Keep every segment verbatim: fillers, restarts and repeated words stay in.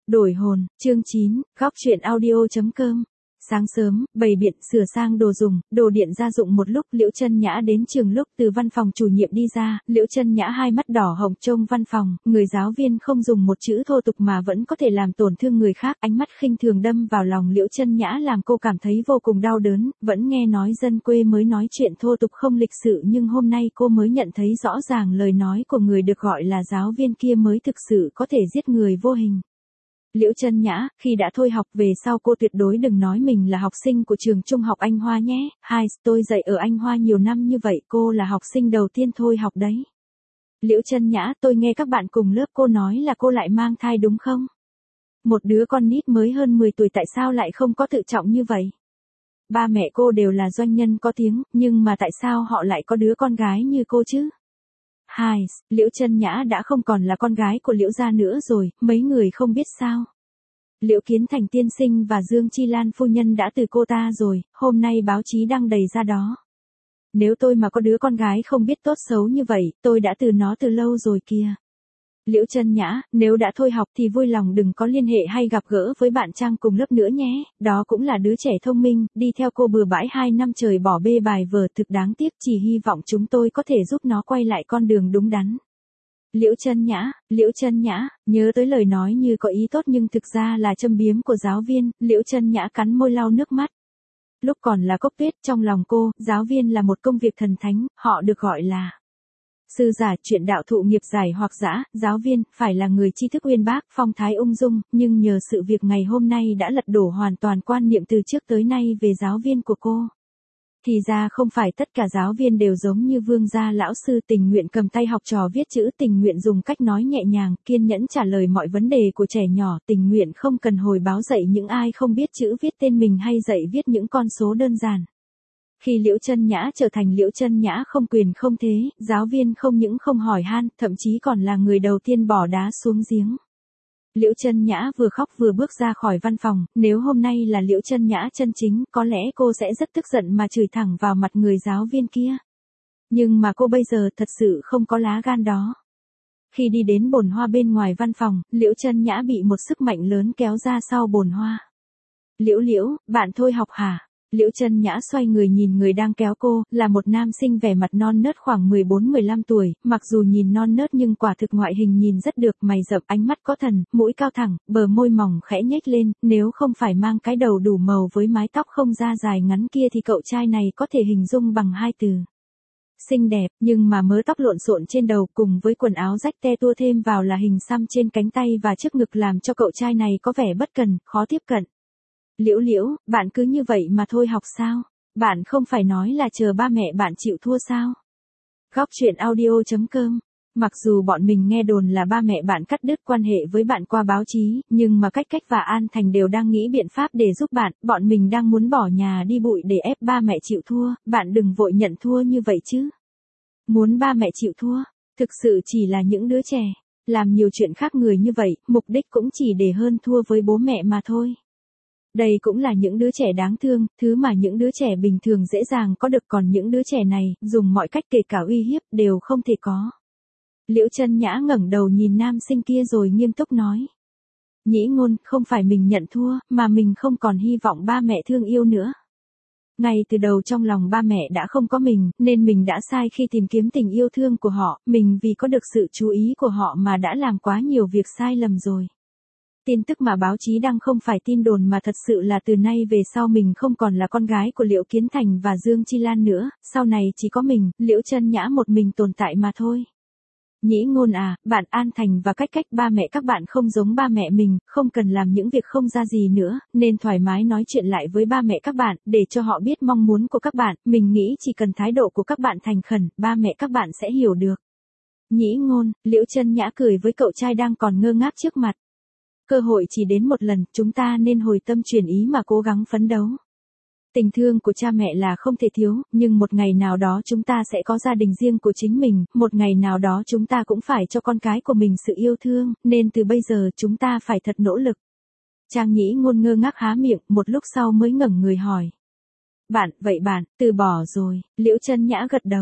Đổi hồn, chương chín, góc truyện audio.com. Sáng sớm, bày biện, sửa sang đồ dùng, đồ điện gia dụng một lúc Liễu Chân Nhã đến trường lúc từ văn phòng chủ nhiệm đi ra, Liễu Chân Nhã hai mắt đỏ hồng trông văn phòng, người giáo viên không dùng một chữ thô tục mà vẫn có thể làm tổn thương người khác, ánh mắt khinh thường đâm vào lòng Liễu Chân Nhã làm cô cảm thấy vô cùng đau đớn, vẫn nghe nói dân quê mới nói chuyện thô tục không lịch sự nhưng hôm nay cô mới nhận thấy rõ ràng lời nói của người được gọi là giáo viên kia mới thực sự có thể giết người vô hình. Liễu Chân Nhã, khi đã thôi học về sau cô tuyệt đối đừng nói mình là học sinh của trường trung học Anh Hoa nhé, hai, tôi dạy ở Anh Hoa nhiều năm như vậy cô là học sinh đầu tiên thôi học đấy. Liễu Chân Nhã, tôi nghe các bạn cùng lớp cô nói là cô lại mang thai đúng không? Một đứa con nít mới hơn mười tuổi tại sao lại không có tự trọng như vậy? Ba mẹ cô đều là doanh nhân có tiếng, nhưng mà tại sao họ lại có đứa con gái như cô chứ? Hai, Liễu Chân Nhã đã không còn là con gái của Liễu gia nữa rồi, mấy người không biết sao. Liễu Kiến Thành tiên sinh và Dương Chi Lan phu nhân đã từ cô ta rồi, hôm nay báo chí đăng đầy ra đó. Nếu tôi mà có đứa con gái không biết tốt xấu như vậy, tôi đã từ nó từ lâu rồi kìa. Liễu Chân Nhã, nếu đã thôi học thì vui lòng đừng có liên hệ hay gặp gỡ với bạn Trang cùng lớp nữa nhé, đó cũng là đứa trẻ thông minh, đi theo cô bừa bãi hai năm trời bỏ bê bài vở thực đáng tiếc, chỉ hy vọng chúng tôi có thể giúp nó quay lại con đường đúng đắn. Liễu Chân Nhã, Liễu Chân Nhã, nhớ tới lời nói như có ý tốt nhưng thực ra là châm biếm của giáo viên, Liễu Chân Nhã cắn môi lau nước mắt. Lúc còn là Cốc Tuyết trong lòng cô, giáo viên là một công việc thần thánh, họ được gọi là sư giả, chuyện đạo thụ nghiệp giải hoặc dã, giáo viên, phải là người tri thức uyên bác, phong thái ung dung, nhưng nhờ sự việc ngày hôm nay đã lật đổ hoàn toàn quan niệm từ trước tới nay về giáo viên của cô. Thì ra không phải tất cả giáo viên đều giống như Vương gia lão sư tình nguyện cầm tay học trò viết chữ, tình nguyện dùng cách nói nhẹ nhàng, kiên nhẫn trả lời mọi vấn đề của trẻ nhỏ, tình nguyện không cần hồi báo dạy những ai không biết chữ viết tên mình hay dạy viết những con số đơn giản. Khi Liễu Chân Nhã trở thành Liễu Chân Nhã không quyền không thế, giáo viên không những không hỏi han, thậm chí còn là người đầu tiên bỏ đá xuống giếng. Liễu Chân Nhã vừa khóc vừa bước ra khỏi văn phòng, nếu hôm nay là Liễu Chân Nhã chân chính, có lẽ cô sẽ rất tức giận mà chửi thẳng vào mặt người giáo viên kia. Nhưng mà cô bây giờ thật sự không có lá gan đó. Khi đi đến bồn hoa bên ngoài văn phòng, Liễu Chân Nhã bị một sức mạnh lớn kéo ra sau bồn hoa. Liễu Liễu, bạn thôi học hả? Liễu Chân Nhã xoay người nhìn người đang kéo cô, là một nam sinh vẻ mặt non nớt khoảng mười bốn mười lăm tuổi, mặc dù nhìn non nớt nhưng quả thực ngoại hình nhìn rất được, mày rậm, ánh mắt có thần, mũi cao thẳng, bờ môi mỏng khẽ nhếch lên, nếu không phải mang cái đầu đủ màu với mái tóc không da dài ngắn kia thì cậu trai này có thể hình dung bằng hai từ. Xinh đẹp, nhưng mà mớ tóc lộn xộn trên đầu cùng với quần áo rách te tua thêm vào là hình xăm trên cánh tay và trước ngực làm cho cậu trai này có vẻ bất cần, khó tiếp cận. Liễu Liễu, bạn cứ như vậy mà thôi học sao? Bạn không phải nói là chờ ba mẹ bạn chịu thua sao? Góc truyện audio.com. Mặc dù bọn mình nghe đồn là ba mẹ bạn cắt đứt quan hệ với bạn qua báo chí, nhưng mà Cách Cách và An Thành đều đang nghĩ biện pháp để giúp bạn, bọn mình đang muốn bỏ nhà đi bụi để ép ba mẹ chịu thua, bạn đừng vội nhận thua như vậy chứ. Muốn ba mẹ chịu thua, thực sự chỉ là những đứa trẻ, làm nhiều chuyện khác người như vậy, mục đích cũng chỉ để hơn thua với bố mẹ mà thôi. Đây cũng là những đứa trẻ đáng thương, thứ mà những đứa trẻ bình thường dễ dàng có được, còn những đứa trẻ này, dùng mọi cách kể cả uy hiếp, đều không thể có. Liễu Chân Nhã ngẩng đầu nhìn nam sinh kia rồi nghiêm túc nói. Nhĩ Ngôn, không phải mình nhận thua, mà mình không còn hy vọng ba mẹ thương yêu nữa. Ngay từ đầu trong lòng ba mẹ đã không có mình, nên mình đã sai khi tìm kiếm tình yêu thương của họ, mình vì có được sự chú ý của họ mà đã làm quá nhiều việc sai lầm rồi. Tin tức mà báo chí đăng không phải tin đồn mà thật sự là từ nay về sau mình không còn là con gái của Liễu Kiến Thành và Dương Chi Lan nữa, sau này chỉ có mình, Liễu Chân Nhã một mình tồn tại mà thôi. Nhĩ Ngôn à, bạn An Thành và Cách Cách, ba mẹ các bạn không giống ba mẹ mình, không cần làm những việc không ra gì nữa, nên thoải mái nói chuyện lại với ba mẹ các bạn, để cho họ biết mong muốn của các bạn, mình nghĩ chỉ cần thái độ của các bạn thành khẩn, ba mẹ các bạn sẽ hiểu được. Nhĩ Ngôn, Liễu Chân Nhã cười với cậu trai đang còn ngơ ngác trước mặt. Cơ hội chỉ đến một lần, chúng ta nên hồi tâm chuyển ý mà cố gắng phấn đấu. Tình thương của cha mẹ là không thể thiếu, nhưng một ngày nào đó chúng ta sẽ có gia đình riêng của chính mình, một ngày nào đó chúng ta cũng phải cho con cái của mình sự yêu thương, nên từ bây giờ chúng ta phải thật nỗ lực. Trang Nhĩ Ngôn ngơ ngác há miệng, một lúc sau mới ngẩng người hỏi. Bạn, vậy bạn, từ bỏ rồi, Liễu Chân Nhã gật đầu.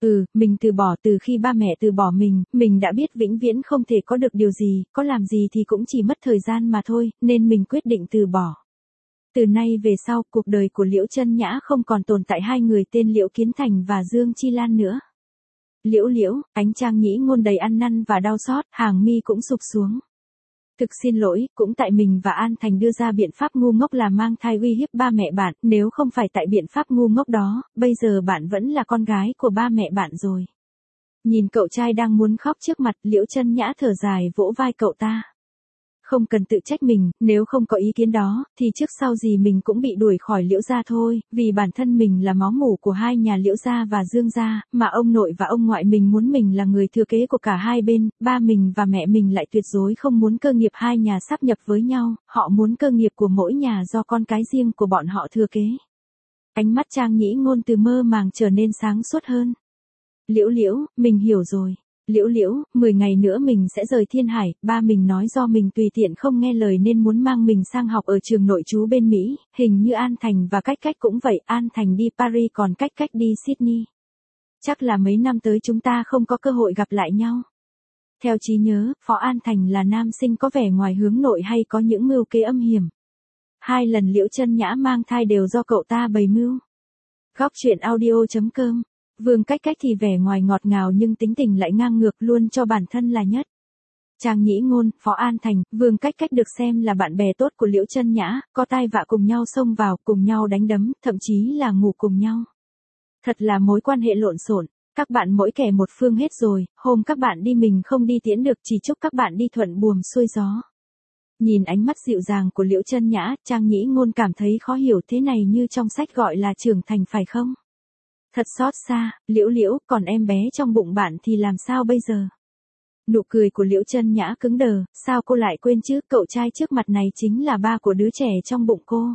Ừ, mình từ bỏ từ khi ba mẹ từ bỏ mình, mình đã biết vĩnh viễn không thể có được điều gì, có làm gì thì cũng chỉ mất thời gian mà thôi, nên mình quyết định từ bỏ. Từ nay về sau, cuộc đời của Liễu Chân Nhã không còn tồn tại hai người tên Liễu Kiến Thành và Dương Chi Lan nữa. Liễu Liễu, ánh Trang Nhĩ Ngôn đầy ăn năn và đau xót, hàng mi cũng sụp xuống. Thực xin lỗi, cũng tại mình và An Thành đưa ra biện pháp ngu ngốc là mang thai uy hiếp ba mẹ bạn, nếu không phải tại biện pháp ngu ngốc đó, bây giờ bạn vẫn là con gái của ba mẹ bạn rồi. Nhìn cậu trai đang muốn khóc trước mặt, Liễu Chân Nhã thở dài vỗ vai cậu ta. Không cần tự trách mình, nếu không có ý kiến đó, thì trước sau gì mình cũng bị đuổi khỏi Liễu gia thôi, vì bản thân mình là máu mủ của hai nhà Liễu gia và Dương gia, mà ông nội và ông ngoại mình muốn mình là người thừa kế của cả hai bên, ba mình và mẹ mình lại tuyệt đối không muốn cơ nghiệp hai nhà sáp nhập với nhau, họ muốn cơ nghiệp của mỗi nhà do con cái riêng của bọn họ thừa kế. Ánh mắt Trang Nhĩ Ngôn từ mơ màng trở nên sáng suốt hơn. Liễu Liễu, mình hiểu rồi. Liễu Liễu, mười ngày nữa mình sẽ rời Thiên Hải, ba mình nói do mình tùy tiện không nghe lời nên muốn mang mình sang học ở trường nội trú bên Mỹ, hình như An Thành và Cách Cách cũng vậy, An Thành đi Paris còn Cách Cách đi Sydney. Chắc là mấy năm tới chúng ta không có cơ hội gặp lại nhau. Theo trí nhớ, Phó An Thành là nam sinh có vẻ ngoài hướng nội hay có những mưu kế âm hiểm. Hai lần Liễu Chân Nhã mang thai đều do cậu ta bày mưu. Góc truyện audio chấm com. Vương Cách Cách thì vẻ ngoài ngọt ngào nhưng tính tình lại ngang ngược, luôn cho bản thân là nhất. Trang Nhĩ Ngôn, Phó An Thành, Vương Cách Cách được xem là bạn bè tốt của Liễu Chân Nhã, có tai vạ cùng nhau xông vào, cùng nhau đánh đấm, thậm chí là ngủ cùng nhau. Thật là mối quan hệ lộn xộn, các bạn mỗi kẻ một phương hết rồi, hôm các bạn đi mình không đi tiễn được, chỉ chúc các bạn đi thuận buồm xuôi gió. Nhìn ánh mắt dịu dàng của Liễu Chân Nhã, Trang Nhĩ Ngôn cảm thấy khó hiểu, thế này như trong sách gọi là trưởng thành phải không? Thật xót xa, Liễu Liễu, còn em bé trong bụng bạn thì làm sao bây giờ? Nụ cười của Liễu Chân Nhã cứng đờ, sao cô lại quên chứ, cậu trai trước mặt này chính là ba của đứa trẻ trong bụng cô.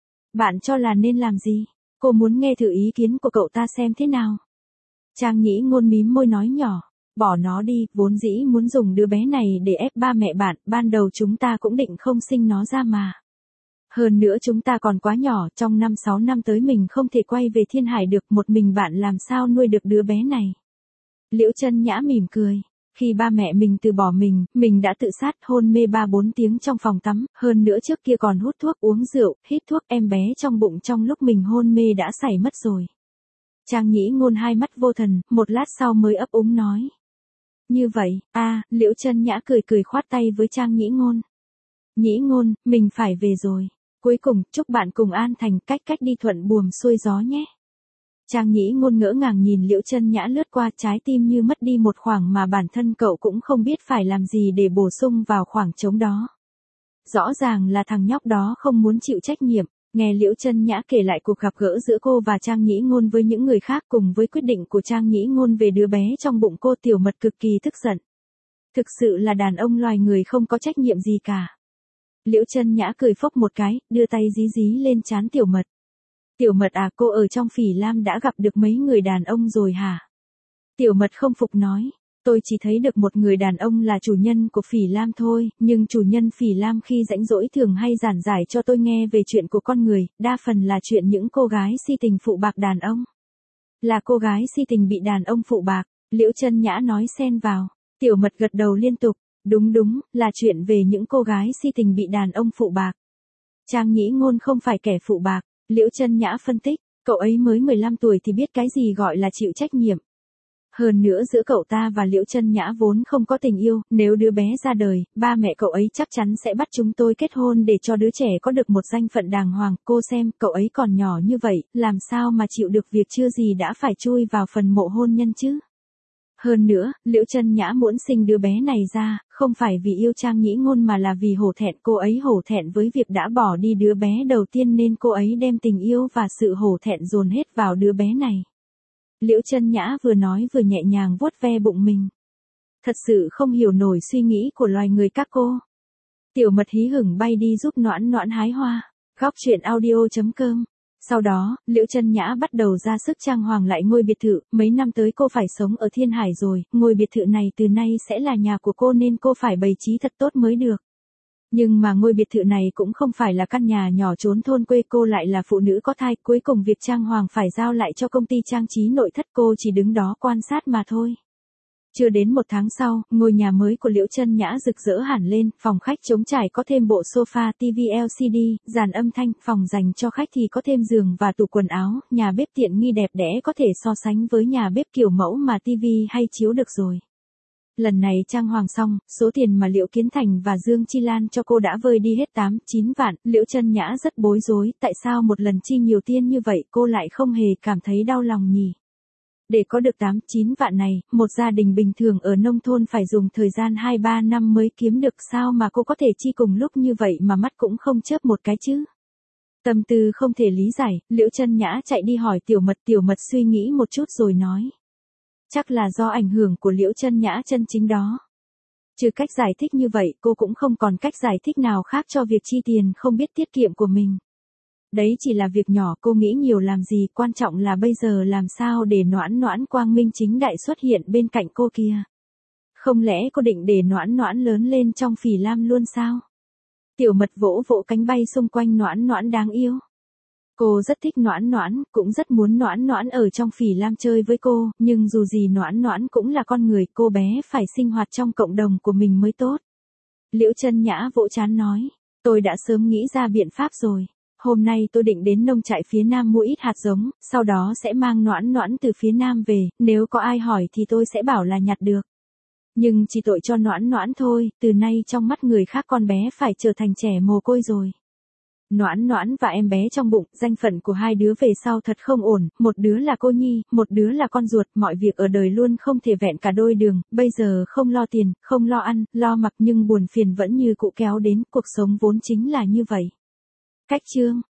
Bạn cho là nên làm gì? Cô muốn nghe thử ý kiến của cậu ta xem thế nào. Trang Nhĩ Ngôn mím môi nói nhỏ, bỏ nó đi, vốn dĩ muốn dùng đứa bé này để ép ba mẹ bạn, ban đầu chúng ta cũng định không sinh nó ra mà. Hơn nữa chúng ta còn quá nhỏ, trong năm sáu năm tới mình không thể quay về Thiên Hải được, một mình bạn làm sao nuôi được đứa bé này. Liễu Chân Nhã mỉm cười, khi ba mẹ mình từ bỏ mình, mình đã tự sát hôn mê ba bốn tiếng trong phòng tắm, hơn nữa trước kia còn hút thuốc uống rượu, hít thuốc, em bé trong bụng trong lúc mình hôn mê đã xảy mất rồi. Trang Nhĩ Ngôn hai mắt vô thần, một lát sau mới ấp úng nói. Như vậy, a à, Liễu Chân Nhã cười cười khoát tay với Trang Nhĩ Ngôn. Nhĩ Ngôn, mình phải về rồi. Cuối cùng, chúc bạn cùng An Thành Cách Cách đi thuận buồm xuôi gió nhé. Trang Nhĩ Ngôn ngỡ ngàng nhìn Liễu Chân Nhã lướt qua, trái tim như mất đi một khoảng mà bản thân cậu cũng không biết phải làm gì để bổ sung vào khoảng trống đó. Rõ ràng là thằng nhóc đó không muốn chịu trách nhiệm. Nghe Liễu Chân Nhã kể lại cuộc gặp gỡ giữa cô và Trang Nhĩ Ngôn với những người khác cùng với quyết định của Trang Nhĩ Ngôn về đứa bé trong bụng cô, Tiểu Mật cực kỳ tức giận. Thực sự là đàn ông loài người không có trách nhiệm gì cả. Liễu Chân Nhã cười phốc một cái, đưa tay dí dí lên trán Tiểu Mật. Tiểu Mật à, cô ở trong Phỉ Lam đã gặp được mấy người đàn ông rồi hả? Tiểu Mật không phục nói, tôi chỉ thấy được một người đàn ông là chủ nhân của Phỉ Lam thôi, nhưng chủ nhân Phỉ Lam khi rảnh rỗi thường hay giảng giải cho tôi nghe về chuyện của con người, đa phần là chuyện những cô gái si tình phụ bạc đàn ông. Là cô gái si tình bị đàn ông phụ bạc, Liễu Chân Nhã nói xen vào. Tiểu Mật gật đầu liên tục, đúng đúng, là chuyện về những cô gái si tình bị đàn ông phụ bạc. Trang Nhĩ Ngôn không phải kẻ phụ bạc, Liễu Chân Nhã phân tích, cậu ấy mới mười lăm tuổi thì biết cái gì gọi là chịu trách nhiệm. Hơn nữa giữa cậu ta và Liễu Chân Nhã vốn không có tình yêu, nếu đứa bé ra đời, ba mẹ cậu ấy chắc chắn sẽ bắt chúng tôi kết hôn để cho đứa trẻ có được một danh phận đàng hoàng, cô xem, cậu ấy còn nhỏ như vậy, làm sao mà chịu được việc chưa gì đã phải chui vào phần mộ hôn nhân chứ. Hơn nữa, Liễu Chân Nhã muốn sinh đứa bé này ra, không phải vì yêu Trang Nhĩ Ngôn mà là vì hổ thẹn, cô ấy hổ thẹn với việc đã bỏ đi đứa bé đầu tiên nên cô ấy đem tình yêu và sự hổ thẹn dồn hết vào đứa bé này. Liễu Chân Nhã vừa nói vừa nhẹ nhàng vuốt ve bụng mình. Thật sự không hiểu nổi suy nghĩ của loài người các cô. Tiểu Mật hí hửng bay đi giúp Noãn Noãn hái hoa. Góc truyện audio chấm com. Sau đó, Liễu Chân Nhã bắt đầu ra sức trang hoàng lại ngôi biệt thự, mấy năm tới cô phải sống ở Thiên Hải rồi, ngôi biệt thự này từ nay sẽ là nhà của cô nên cô phải bày trí thật tốt mới được. Nhưng mà ngôi biệt thự này cũng không phải là căn nhà nhỏ trốn thôn quê, cô lại là phụ nữ có thai, cuối cùng việc trang hoàng phải giao lại cho công ty trang trí nội thất, cô chỉ đứng đó quan sát mà thôi. Chưa đến một tháng sau, ngôi nhà mới của Liễu Chân Nhã rực rỡ hẳn lên, phòng khách trống trải có thêm bộ sofa, tivi lờ xê đê, dàn âm thanh, phòng dành cho khách thì có thêm giường và tủ quần áo, nhà bếp tiện nghi đẹp đẽ có thể so sánh với nhà bếp kiểu mẫu mà tivi hay chiếu được rồi. Lần này trang hoàng xong, số tiền mà Liễu Kiến Thành và Dương Chi Lan cho cô đã vơi đi hết tám, chín vạn, Liễu Chân Nhã rất bối rối, tại sao một lần chi nhiều tiền như vậy cô lại không hề cảm thấy đau lòng nhỉ? Để có được tám, chín vạn này, một gia đình bình thường ở nông thôn phải dùng thời gian hai ba năm mới kiếm được, sao mà cô có thể chi cùng lúc như vậy mà mắt cũng không chớp một cái chứ? Tâm tư không thể lý giải, Liễu Chân Nhã chạy đi hỏi Tiểu Mật, Tiểu Mật suy nghĩ một chút rồi nói. Chắc là do ảnh hưởng của Liễu Chân Nhã chân chính đó. Trừ cách giải thích như vậy, cô cũng không còn cách giải thích nào khác cho việc chi tiền không biết tiết kiệm của mình. Đấy chỉ là việc nhỏ, cô nghĩ nhiều làm gì, quan trọng là bây giờ làm sao để Noãn Noãn quang minh chính đại xuất hiện bên cạnh cô kia. Không lẽ cô định để Noãn Noãn lớn lên trong Phỉ Lam luôn sao? Tiểu Mật vỗ vỗ cánh bay xung quanh Noãn Noãn đáng yêu. Cô rất thích Noãn Noãn, cũng rất muốn Noãn Noãn ở trong Phỉ Lam chơi với cô, nhưng dù gì Noãn Noãn cũng là con người, cô bé phải sinh hoạt trong cộng đồng của mình mới tốt. Liễu Chân Nhã vỗ trán nói, tôi đã sớm nghĩ ra biện pháp rồi. Hôm nay tôi định đến nông trại phía Nam mua ít hạt giống, sau đó sẽ mang Noãn Noãn từ phía Nam về, nếu có ai hỏi thì tôi sẽ bảo là nhặt được. Nhưng chỉ tội cho Noãn Noãn thôi, từ nay trong mắt người khác con bé phải trở thành trẻ mồ côi rồi. Noãn Noãn và em bé trong bụng, danh phận của hai đứa về sau thật không ổn, một đứa là cô nhi, một đứa là con ruột, mọi việc ở đời luôn không thể vẹn cả đôi đường, bây giờ không lo tiền, không lo ăn, lo mặc nhưng buồn phiền vẫn như cũ kéo đến, cuộc sống vốn chính là như vậy. Cách chương